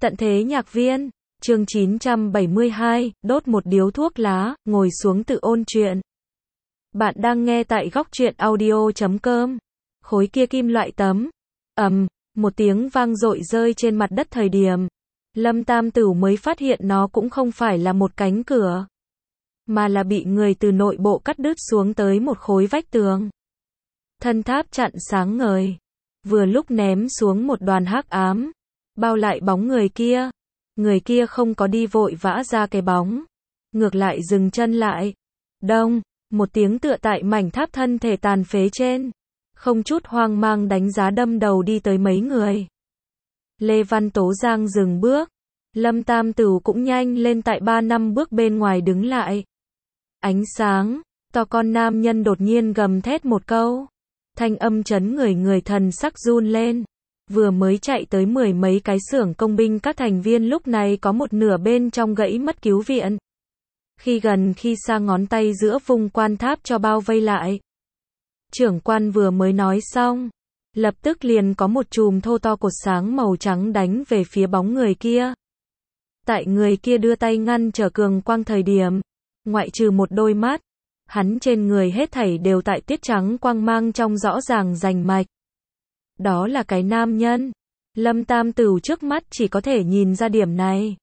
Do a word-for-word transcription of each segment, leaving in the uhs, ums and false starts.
Tận thế nhạc viên, chương chín trăm bảy mươi hai, đốt một điếu thuốc lá, ngồi xuống tự ôn chuyện. Bạn đang nghe tại góc truyện audio chấm com. Khối kia kim loại tấm. Ầm, một tiếng vang dội rơi trên mặt đất thời điểm. Lâm Tam Tửu mới phát hiện nó cũng không phải là một cánh cửa, mà là bị người từ nội bộ cắt đứt xuống tới một khối vách tường. Thân tháp chặn sáng ngời. Vừa lúc ném xuống một đoàn hắc ám, bao lại bóng người kia. Người kia không có đi vội vã ra cái bóng, ngược lại dừng chân lại. Đông, một tiếng tựa tại mảnh tháp thân thể tàn phế trên, không chút hoang mang đánh giá đâm đầu đi tới mấy người. Lê Văn Tố Giang dừng bước, Lâm Tam Tửu cũng nhanh lên tại ba năm bước bên ngoài đứng lại. Ánh sáng, to con nam nhân đột nhiên gầm thét một câu, thanh âm chấn người người thần sắc run lên. Vừa mới chạy tới mười mấy cái xưởng công binh các thành viên lúc này có một nửa bên trong gãy mất cứu viện. Khi gần khi xa ngón tay giữa vùng quan tháp cho bao vây lại. Trưởng quan vừa mới nói xong, lập tức liền có một chùm thô to cột sáng màu trắng đánh về phía bóng người kia. Tại người kia đưa tay ngăn trở cường quang thời điểm, ngoại trừ một đôi mắt, hắn trên người hết thảy đều tại tiết trắng quang mang trong rõ ràng rành mạch. Đó là cái nam nhân. Lâm Tam Tửu trước mắt chỉ có thể nhìn ra điểm này.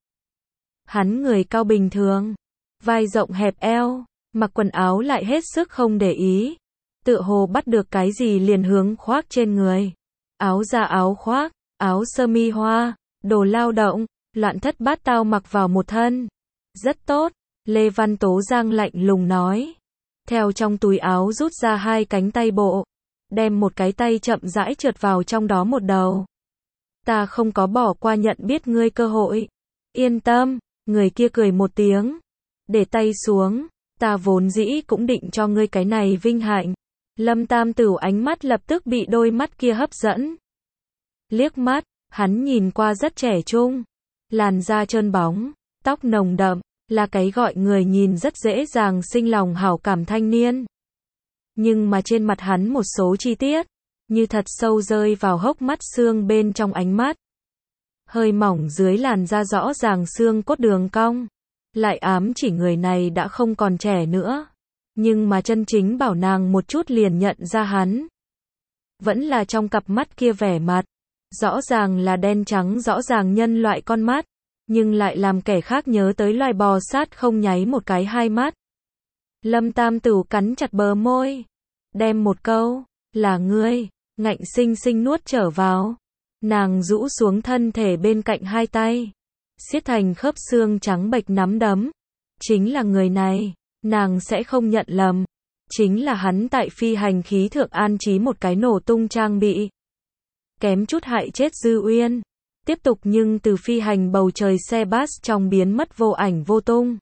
Hắn người cao bình thường, vai rộng hẹp eo, mặc quần áo lại hết sức không để ý, tựa hồ bắt được cái gì liền hướng khoác trên người. Áo da áo khoác, áo sơ mi hoa, đồ lao động, loạn thất bát tao mặc vào một thân. Rất tốt, Lê Văn Tố Giang lạnh lùng nói. Theo trong túi áo rút ra hai cánh tay bộ, đem một cái tay chậm rãi trượt vào trong đó một đầu. Ta không có bỏ qua nhận biết ngươi cơ hội. Yên tâm, người kia cười một tiếng. Để tay xuống, ta vốn dĩ cũng định cho ngươi cái này vinh hạnh. Lâm Tam Tửu ánh mắt lập tức bị đôi mắt kia hấp dẫn. Liếc mắt, hắn nhìn qua rất trẻ trung. Làn da trơn bóng, tóc nồng đậm, là cái gọi người nhìn rất dễ dàng sinh lòng hảo cảm thanh niên. Nhưng mà trên mặt hắn một số chi tiết, như thật sâu rơi vào hốc mắt xương bên trong ánh mắt. Hơi mỏng dưới làn da rõ ràng xương cốt đường cong, lại ám chỉ người này đã không còn trẻ nữa. Nhưng mà chân chính bảo nàng một chút liền nhận ra hắn. Vẫn là trong cặp mắt kia vẻ mặt, rõ ràng là đen trắng rõ ràng nhân loại con mắt, nhưng lại làm kẻ khác nhớ tới loài bò sát không nháy một cái hai mắt. Lâm Tam Tửu cắn chặt bờ môi, đem một câu, là ngươi, ngạnh sinh sinh nuốt trở vào. Nàng rũ xuống thân thể bên cạnh hai tay, siết thành khớp xương trắng bệch nắm đấm. Chính là người này, nàng sẽ không nhận lầm. Chính là hắn tại phi hành khí thượng an trí một cái nổ tung trang bị, kém chút hại chết Dư Uyên. Tiếp tục nhưng từ phi hành bầu trời xe bus trong biến mất vô ảnh vô tung.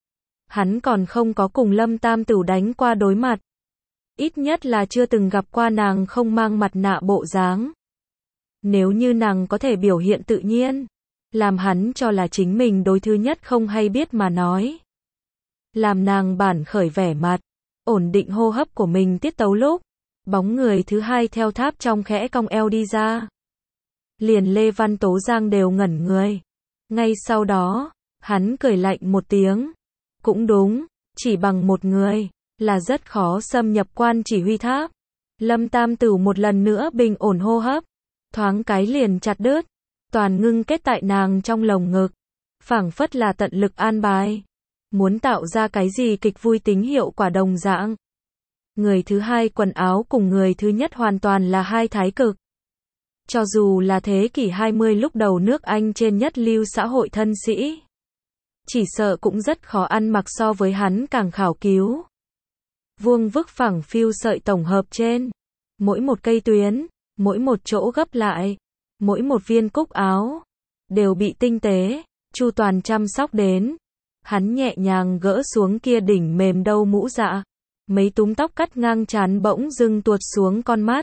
Hắn còn không có cùng Lâm Tam Tửu đánh qua đối mặt. Ít nhất là chưa từng gặp qua nàng không mang mặt nạ bộ dáng. Nếu như nàng có thể biểu hiện tự nhiên, làm hắn cho là chính mình đối thứ nhất không hay biết mà nói. Làm nàng bản khởi vẻ mặt, ổn định hô hấp của mình tiết tấu lúc, bóng người thứ hai theo tháp trong khẽ cong eo đi ra. Liền Lê Văn Tố Giang đều ngẩn người. Ngay sau đó, hắn cười lạnh một tiếng. Cũng đúng, chỉ bằng một người, là rất khó xâm nhập quan chỉ huy tháp. Lâm Tam Tửu một lần nữa bình ổn hô hấp, thoáng cái liền chặt đứt, toàn ngưng kết tại nàng trong lồng ngực, phảng phất là tận lực an bài, muốn tạo ra cái gì kịch vui tính hiệu quả đồng dạng. Người thứ hai quần áo cùng người thứ nhất hoàn toàn là hai thái cực. Cho dù là thế kỷ hai mươi lúc đầu nước Anh trên nhất lưu xã hội thân sĩ, chỉ sợ cũng rất khó ăn mặc so với hắn càng khảo cứu. Vuông vức phẳng phiu sợi tổng hợp trên, mỗi một cây tuyến, mỗi một chỗ gấp lại, mỗi một viên cúc áo, đều bị tinh tế, chu toàn chăm sóc đến. Hắn nhẹ nhàng gỡ xuống kia đỉnh mềm đâu mũ dạ, mấy túm tóc cắt ngang trán bỗng dưng tuột xuống con mắt.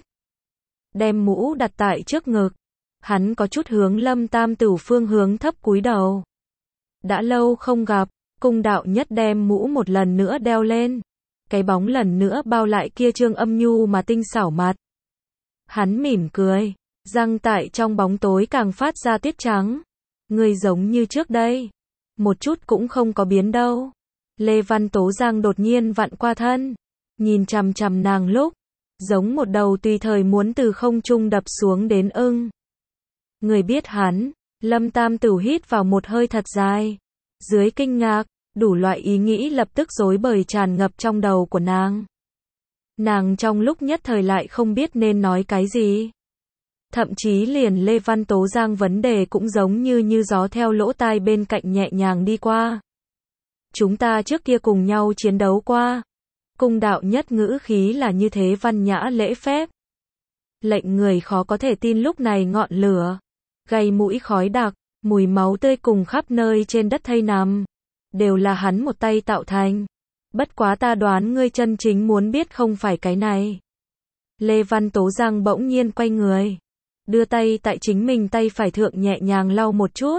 Đem mũ đặt tại trước ngực, hắn có chút hướng Lâm Tam Tửu phương hướng thấp cúi đầu. Đã lâu không gặp, Cung đạo nhất đem mũ một lần nữa đeo lên. Cái bóng lần nữa bao lại kia trương âm nhu mà tinh xảo mặt. Hắn mỉm cười, răng tại trong bóng tối càng phát ra tiết trắng. Ngươi giống như trước đây. Một chút cũng không có biến đâu. Lê Văn Tố Giang đột nhiên vặn qua thân. Nhìn chằm chằm nàng lúc. Giống một đầu tùy thời muốn từ không trung đập xuống đến ưng. Người biết hắn. Lâm Tam Tửu hít vào một hơi thật dài. Dưới kinh ngạc, đủ loại ý nghĩ lập tức rối bời tràn ngập trong đầu của nàng. Nàng trong lúc nhất thời lại không biết nên nói cái gì. Thậm chí liền Lê Văn Tố Giang vấn đề cũng giống như như gió theo lỗ tai bên cạnh nhẹ nhàng đi qua. Chúng ta trước kia cùng nhau chiến đấu qua. Cung Đạo Nhất ngữ khí là như thế văn nhã lễ phép. Lệnh người khó có thể tin lúc này ngọn lửa, gây mũi khói đặc, mùi máu tươi cùng khắp nơi trên đất thây nằm. Đều là hắn một tay tạo thành. Bất quá ta đoán ngươi chân chính muốn biết không phải cái này. Lê Văn Tố Giang bỗng nhiên quay người. Đưa tay tại chính mình tay phải thượng nhẹ nhàng lau một chút.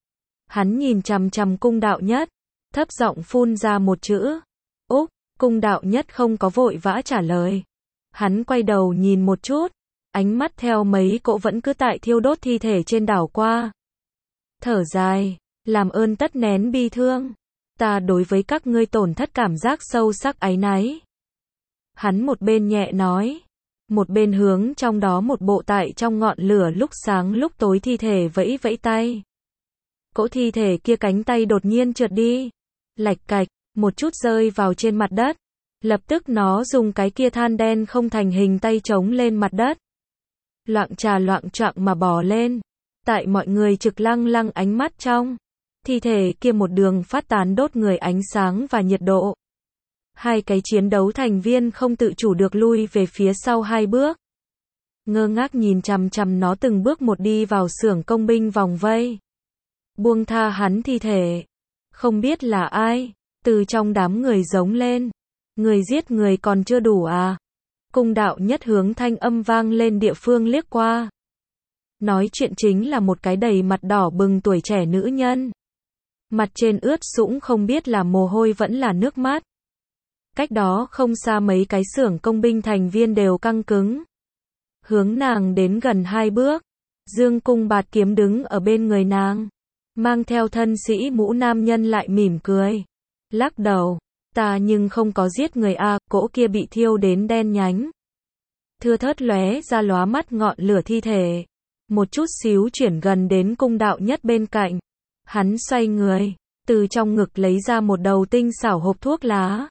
Hắn nhìn chằm chằm Cung Đạo Nhất. Thấp giọng phun ra một chữ. Úc, Cung Đạo Nhất không có vội vã trả lời. Hắn quay đầu nhìn một chút. Ánh mắt theo mấy cỗ vẫn cứ tại thiêu đốt thi thể trên đảo qua. Thở dài, làm ơn tất nén bi thương. Ta đối với các ngươi tổn thất cảm giác sâu sắc áy náy. Hắn một bên nhẹ nói. Một bên hướng trong đó một bộ tại trong ngọn lửa lúc sáng lúc tối thi thể vẫy vẫy tay. Cỗ thi thể kia cánh tay đột nhiên trượt đi. Lạch cạch, một chút rơi vào trên mặt đất. Lập tức nó dùng cái kia than đen không thành hình tay chống lên mặt đất. Loạng trà loạng choạng mà bò lên. Tại mọi người trực lăng lăng ánh mắt trong. Thi thể kia một đường phát tán đốt người ánh sáng và nhiệt độ. Hai cái chiến đấu thành viên không tự chủ được lui về phía sau hai bước. Ngơ ngác nhìn chằm chằm nó từng bước một đi vào xưởng công binh vòng vây. Buông tha hắn thi thể. Không biết là ai. Từ trong đám người giống lên. Người giết người còn chưa đủ à? Cung Đạo Nhất hướng thanh âm vang lên địa phương liếc qua. Nói chuyện chính là một cái đầy mặt đỏ bừng tuổi trẻ nữ nhân. Mặt trên ướt sũng không biết là mồ hôi vẫn là nước mắt. Cách đó không xa mấy cái xưởng công binh thành viên đều căng cứng. Hướng nàng đến gần hai bước. Dương Cung Bạt Kiếm đứng ở bên người nàng. Mang theo thân sĩ mũ nam nhân lại mỉm cười. Lắc đầu. Ta nhưng không có giết người a, à, cỗ kia bị thiêu đến đen nhánh. Thưa thớt lóe ra lóa mắt ngọn lửa thi thể. Một chút xíu chuyển gần đến Cung Đạo Nhất bên cạnh. Hắn xoay người. Từ trong ngực lấy ra một đầu tinh xảo hộp thuốc lá.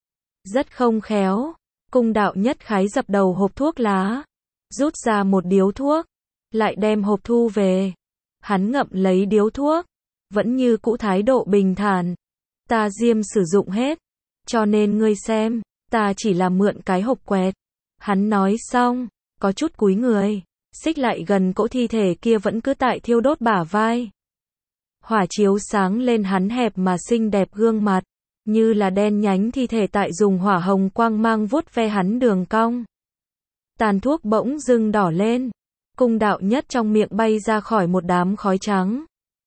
Rất không khéo. Cung Đạo Nhất khái dập đầu hộp thuốc lá. Rút ra một điếu thuốc. Lại đem hộp thu về. Hắn ngậm lấy điếu thuốc. Vẫn như cũ thái độ bình thản. Ta diêm sử dụng hết. Cho nên ngươi xem. Ta chỉ là mượn cái hộp quẹt. Hắn nói xong. Có chút cúi người. Xích lại gần cỗ thi thể kia vẫn cứ tại thiêu đốt bả vai. Hỏa chiếu sáng lên hắn hẹp mà xinh đẹp gương mặt. Như là đen nhánh thi thể tại dùng hỏa hồng quang mang vuốt ve hắn đường cong. Tàn thuốc bỗng dưng đỏ lên. Cung Đạo Nhất trong miệng bay ra khỏi một đám khói trắng.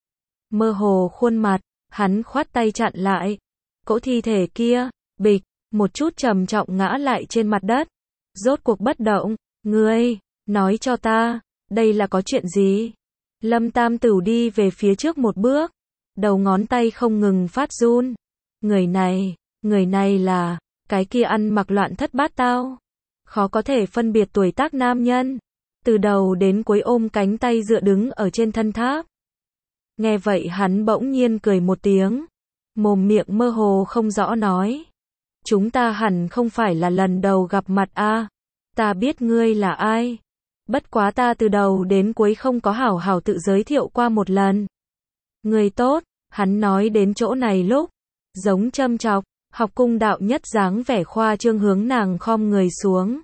Mơ hồ khuôn mặt, hắn khoát tay chặn lại. Cỗ thi thể kia, bịch, một chút trầm trọng ngã lại trên mặt đất. Rốt cuộc bất động, ngươi, nói cho ta, đây là có chuyện gì? Lâm Tam Tửu đi về phía trước một bước. Đầu ngón tay không ngừng phát run. Người này, người này là, cái kia ăn mặc loạn thất bát tao. Khó có thể phân biệt tuổi tác nam nhân. Từ đầu đến cuối ôm cánh tay dựa đứng ở trên thân tháp. Nghe vậy hắn bỗng nhiên cười một tiếng. Mồm miệng mơ hồ không rõ nói. Chúng ta hẳn không phải là lần đầu gặp mặt a. À? Ta biết ngươi là ai. Bất quá ta từ đầu đến cuối không có hảo hảo tự giới thiệu qua một lần. Người tốt, hắn nói đến chỗ này lúc. Giống châm chọc, học Cung Đạo Nhất dáng vẻ khoa trương hướng nàng khom người xuống.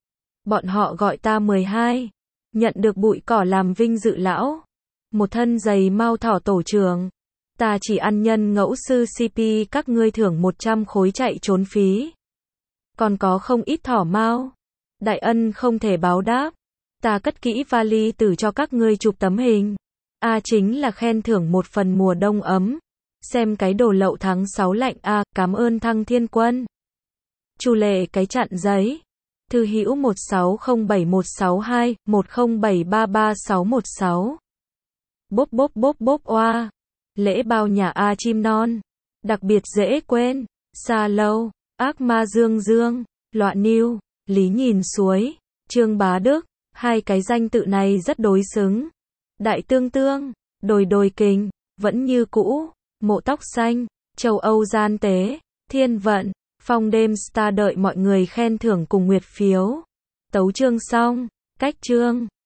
Bọn họ gọi ta mười hai. Nhận được bụi cỏ làm vinh dự lão. Một thân giày mau thỏ tổ trưởng. Ta chỉ ăn nhân ngẫu sư xê pê các ngươi thưởng một trăm khối chạy trốn phí. Còn có không ít thỏ mau. Đại ân không thể báo đáp. Ta cất kỹ vali tử cho các ngươi chụp tấm hình. A à, chính là khen thưởng một phần mùa đông ấm. Xem cái đồ lậu tháng sáu lạnh a, à, cảm ơn Thăng Thiên Quân. Chu Lệ cái chặn giấy. Thư hữu một sáu không bảy một sáu hai, một không bảy ba ba sáu một sáu. Bốp bốp bốp bốp oa. Lễ bao nhà A chim non. Đặc biệt dễ quên. Xa lâu. Ác ma dương dương. Loạn niu. Lý nhìn suối. Trương Bá Đức. Hai cái danh tự này rất đối xứng. Đại tương tương. Đồi đồi kình. Vẫn như cũ. Mộ tóc xanh. Châu Âu gian tế. Thiên vận. Phong đêm star đợi mọi người khen thưởng cùng nguyệt phiếu. Tấu chương xong. Cách chương.